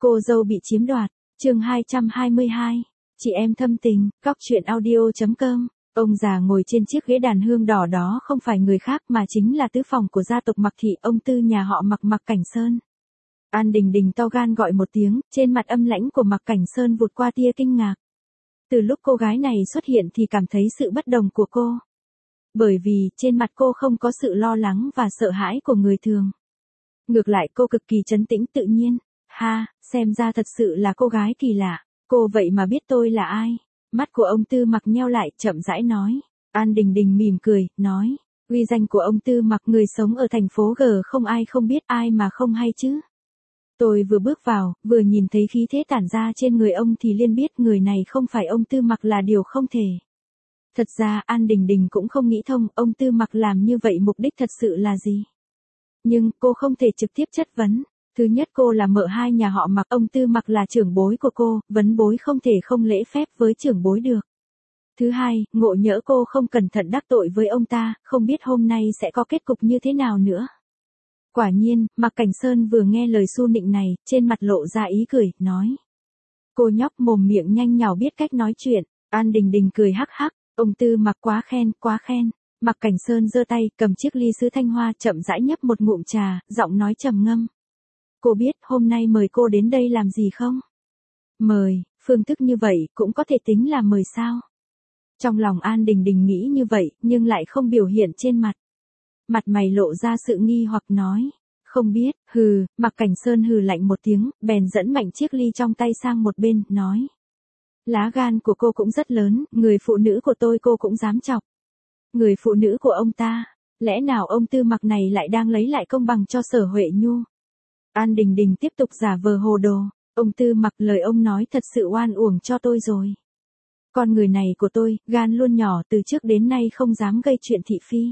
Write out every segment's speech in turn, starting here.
Cô dâu bị chiếm đoạt, chương 222, chị em thâm tình, góc truyện audio.com. Ông già ngồi trên chiếc ghế đàn hương đỏ đó không phải người khác mà chính là tứ phòng của gia tộc Mạc Thị, ông Tư nhà họ Mạc, Mạc Cảnh Sơn. An Đình Đình to gan gọi một tiếng, trên mặt âm lãnh của Mạc Cảnh Sơn vụt qua tia kinh ngạc. Từ lúc cô gái này xuất hiện thì cảm thấy sự bất đồng của cô. Bởi vì, trên mặt cô không có sự lo lắng và sợ hãi của người thường. Ngược lại cô cực kỳ trấn tĩnh tự nhiên. Ha, xem ra thật sự là cô gái kỳ lạ. Cô vậy mà biết tôi là ai? Mắt của ông Tư Mặc nheo lại, chậm rãi nói. An Đình Đình mỉm cười, nói. Uy danh của ông Tư Mặc, người sống ở thành phố G không ai không biết, ai mà không hay chứ. Tôi vừa bước vào, vừa nhìn thấy khí thế tản ra trên người ông thì liền biết người này không phải ông Tư Mặc là điều không thể. Thật ra An Đình Đình cũng không nghĩ thông ông Tư Mặc làm như vậy mục đích thật sự là gì. Nhưng cô không thể trực tiếp chất vấn. Thứ nhất, cô là mợ hai nhà họ Mạc, ông Tư Mặc là trưởng bối của cô, vấn bối không thể không lễ phép với trưởng bối được. Thứ hai, ngộ nhỡ cô không cẩn thận đắc tội với ông ta, không biết hôm nay sẽ có kết cục như thế nào nữa. Quả nhiên, Mạc Cảnh Sơn vừa nghe lời su nịnh này, trên mặt lộ ra ý cười, nói. Cô nhóc mồm miệng nhanh nhảu biết cách nói chuyện. An Đình Đình cười hắc hắc, ông Tư Mặc quá khen, quá khen. Mạc Cảnh Sơn giơ tay, cầm chiếc ly sứ thanh hoa, chậm rãi nhấp một ngụm trà, giọng nói trầm ngâm. Cô biết hôm nay mời cô đến đây làm gì không? Mời, phương thức như vậy cũng có thể tính là mời sao? Trong lòng An Đình Đình nghĩ như vậy, nhưng lại không biểu hiện trên mặt. Mặt mày lộ ra sự nghi hoặc nói. Không biết, hừ, Mạc Cảnh Sơn hừ lạnh một tiếng, bèn dẫn mạnh chiếc ly trong tay sang một bên, nói. Lá gan của cô cũng rất lớn, người phụ nữ của tôi cô cũng dám chọc. Người phụ nữ của ông ta, lẽ nào ông Tư Mặc này lại đang lấy lại công bằng cho Sở Huệ Nhu? An Đình Đình tiếp tục giả vờ hồ đồ. Ông Tư Mặc, lời ông nói thật sự oan uổng cho tôi rồi. Con người này của tôi, gan luôn nhỏ, từ trước đến nay không dám gây chuyện thị phi.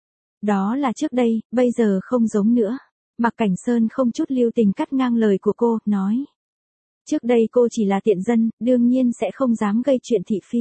Đó là trước đây, bây giờ không giống nữa. Mạc Cảnh Sơn không chút lưu tình cắt ngang lời của cô, nói. Trước đây cô chỉ là tiện dân, đương nhiên sẽ không dám gây chuyện thị phi.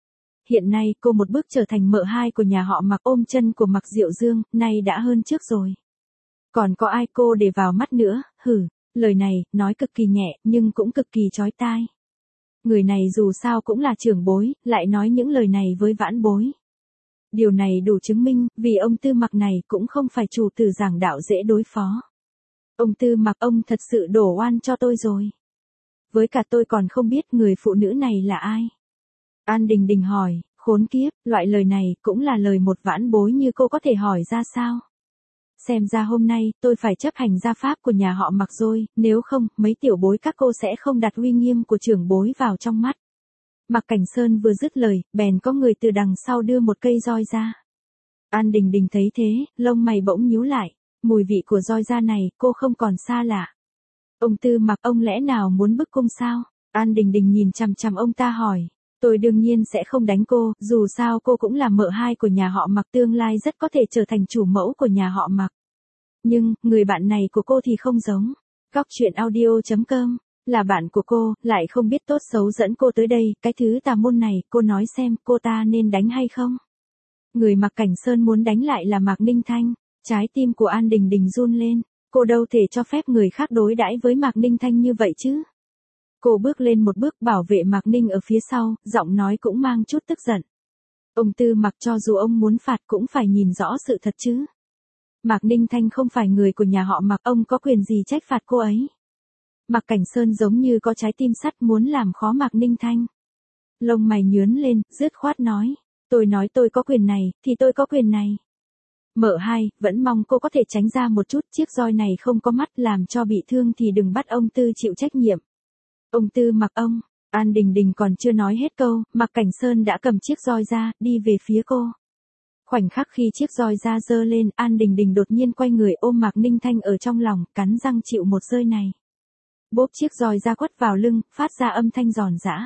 Hiện nay cô một bước trở thành mợ hai của nhà họ Mạc, ôm chân của Mạc Diệu Dương, nay đã hơn trước rồi. Còn có ai cô để vào mắt nữa, hử, lời này, nói cực kỳ nhẹ, nhưng cũng cực kỳ chói tai. Người này dù sao cũng là trưởng bối, lại nói những lời này với vãn bối. Điều này đủ chứng minh, vì ông Tư Mặc này cũng không phải chủ tử giảng đạo dễ đối phó. Ông Tư Mặc, ông thật sự đổ oan cho tôi rồi. Với cả tôi còn không biết người phụ nữ này là ai. An Đình Đình hỏi, khốn kiếp, loại lời này cũng là lời một vãn bối như cô có thể hỏi ra sao? Xem ra hôm nay, tôi phải chấp hành gia pháp của nhà họ Mạc rồi, nếu không, mấy tiểu bối các cô sẽ không đặt uy nghiêm của trưởng bối vào trong mắt. Mạc Cảnh Sơn vừa dứt lời, bèn có người từ đằng sau đưa một cây roi ra. An Đình Đình thấy thế, lông mày bỗng nhíu lại, mùi vị của roi da này, cô không còn xa lạ. Ông Tư Mặc, ông lẽ nào muốn bức cung sao? An Đình Đình nhìn chằm chằm ông ta hỏi. Tôi đương nhiên sẽ không đánh cô, dù sao cô cũng là mợ hai của nhà họ Mạc, tương lai rất có thể trở thành chủ mẫu của nhà họ Mạc. Nhưng, người bạn này của cô thì không giống. Góc truyện audio.com, là bạn của cô, lại không biết tốt xấu dẫn cô tới đây, cái thứ tà môn này, cô nói xem, cô ta nên đánh hay không? Người Mạc Cảnh Sơn muốn đánh lại là Mạc Ninh Thanh, trái tim của An Đình Đình run lên, cô đâu thể cho phép người khác đối đãi với Mạc Ninh Thanh như vậy chứ? Cô bước lên một bước, bảo vệ Mạc Ninh ở phía sau, giọng nói cũng mang chút tức giận. Ông Tư Mặc, cho dù ông muốn phạt cũng phải nhìn rõ sự thật chứ. Mạc Ninh Thanh không phải người của nhà họ Mạc, ông có quyền gì trách phạt cô ấy. Mạc Cảnh Sơn giống như có trái tim sắt muốn làm khó Mạc Ninh Thanh. Lông mày nhướn lên, dứt khoát nói. Tôi nói tôi có quyền này, thì tôi có quyền này. Mợ hai, vẫn mong cô có thể tránh ra một chút, chiếc roi này không có mắt, làm cho bị thương thì đừng bắt ông Tư chịu trách nhiệm. Ông Tư Mặc, ông. An Đình Đình còn chưa nói hết câu, Mạc Cảnh Sơn đã cầm chiếc roi ra, đi về phía cô. Khoảnh khắc khi chiếc roi ra giơ lên, An Đình Đình đột nhiên quay người ôm Mạc Ninh Thanh ở trong lòng, cắn răng chịu một rơi này. Bốp, chiếc roi ra quất vào lưng, phát ra âm thanh giòn giã.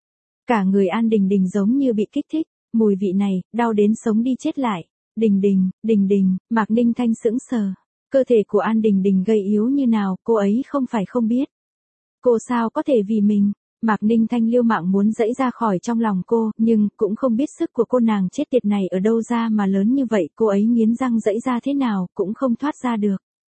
Cả người An Đình Đình giống như bị kích thích, mùi vị này, đau đến sống đi chết lại. Đình Đình, Mạc Ninh Thanh sững sờ. Cơ thể của An Đình Đình gầy yếu như nào, cô ấy không phải không biết. Cô sao có thể vì mình? Mạc Ninh Thanh liêu mạng muốn giãy ra khỏi trong lòng cô, nhưng cũng không biết sức của cô nàng chết tiệt này ở đâu ra mà lớn như vậy, cô ấy nghiến răng giãy ra thế nào cũng không thoát ra được.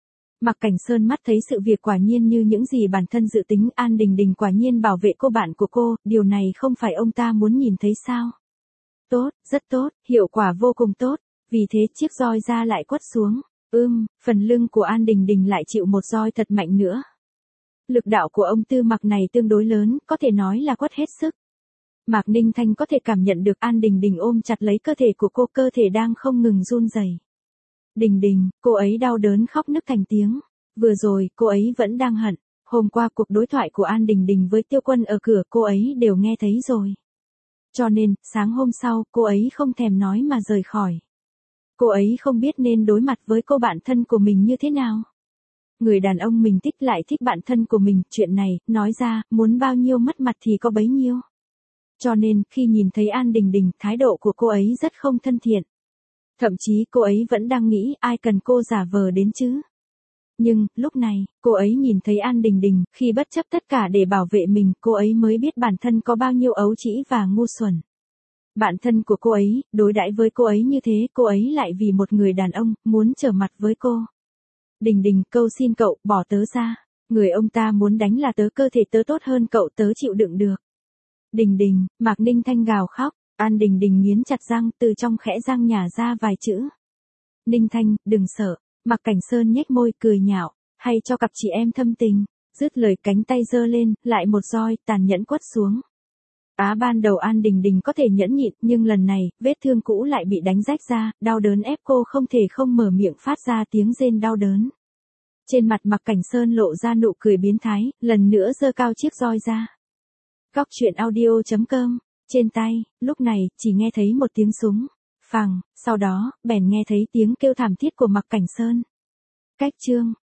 Mạc Cảnh Sơn mắt thấy sự việc quả nhiên như những gì bản thân dự tính, An Đình Đình quả nhiên bảo vệ cô bạn của cô, điều này không phải ông ta muốn nhìn thấy sao? Tốt, rất tốt, hiệu quả vô cùng tốt, vì thế chiếc roi da lại quất xuống. Phần lưng của An Đình Đình lại chịu một roi thật mạnh nữa. Lực đạo của ông Tư Mạc này tương đối lớn, có thể nói là quất hết sức. Mạc Ninh Thanh có thể cảm nhận được An Đình Đình ôm chặt lấy cơ thể của cô, cơ thể đang không ngừng run rẩy. Đình Đình, cô ấy đau đớn khóc nức thành tiếng. Vừa rồi, cô ấy vẫn đang hận. Hôm qua cuộc đối thoại của An Đình Đình với Tiêu Quân ở cửa cô ấy đều nghe thấy rồi. Cho nên, sáng hôm sau, cô ấy không thèm nói mà rời khỏi. Cô ấy không biết nên đối mặt với cô bạn thân của mình như thế nào. Người đàn ông mình thích lại thích bạn thân của mình, chuyện này, nói ra, muốn bao nhiêu mất mặt thì có bấy nhiêu. Cho nên, khi nhìn thấy An Đình Đình, thái độ của cô ấy rất không thân thiện. Thậm chí cô ấy vẫn đang nghĩ ai cần cô giả vờ đến chứ. Nhưng, lúc này, cô ấy nhìn thấy An Đình Đình, khi bất chấp tất cả để bảo vệ mình, cô ấy mới biết bản thân có bao nhiêu ấu trĩ và ngu xuẩn. Bạn thân của cô ấy, đối đãi với cô ấy như thế, cô ấy lại vì một người đàn ông, muốn trở mặt với cô. Đình Đình, câu xin cậu, bỏ tớ ra. Người ông ta muốn đánh là tớ, cơ thể tớ tốt hơn cậu, tớ chịu đựng được. Đình Đình, Mạc Ninh Thanh gào khóc, An Đình Đình nghiến chặt răng, từ trong khẽ răng nhả ra vài chữ. Ninh Thanh, đừng sợ. Mạc Cảnh Sơn nhếch môi cười nhạo, hay cho cặp chị em thâm tình. Dứt lời cánh tay giơ lên, lại một roi tàn nhẫn quất xuống. Ban đầu An Đình Đình có thể nhẫn nhịn, nhưng lần này, vết thương cũ lại bị đánh rách ra, đau đớn ép cô không thể không mở miệng phát ra tiếng rên đau đớn. Trên mặt Mạc Cảnh Sơn lộ ra nụ cười biến thái, lần nữa giơ cao chiếc roi ra. Cóc truyện audio.com, trên tay, lúc này, chỉ nghe thấy một tiếng súng. Phằng, sau đó, bèn nghe thấy tiếng kêu thảm thiết của Mạc Cảnh Sơn. Cách chương.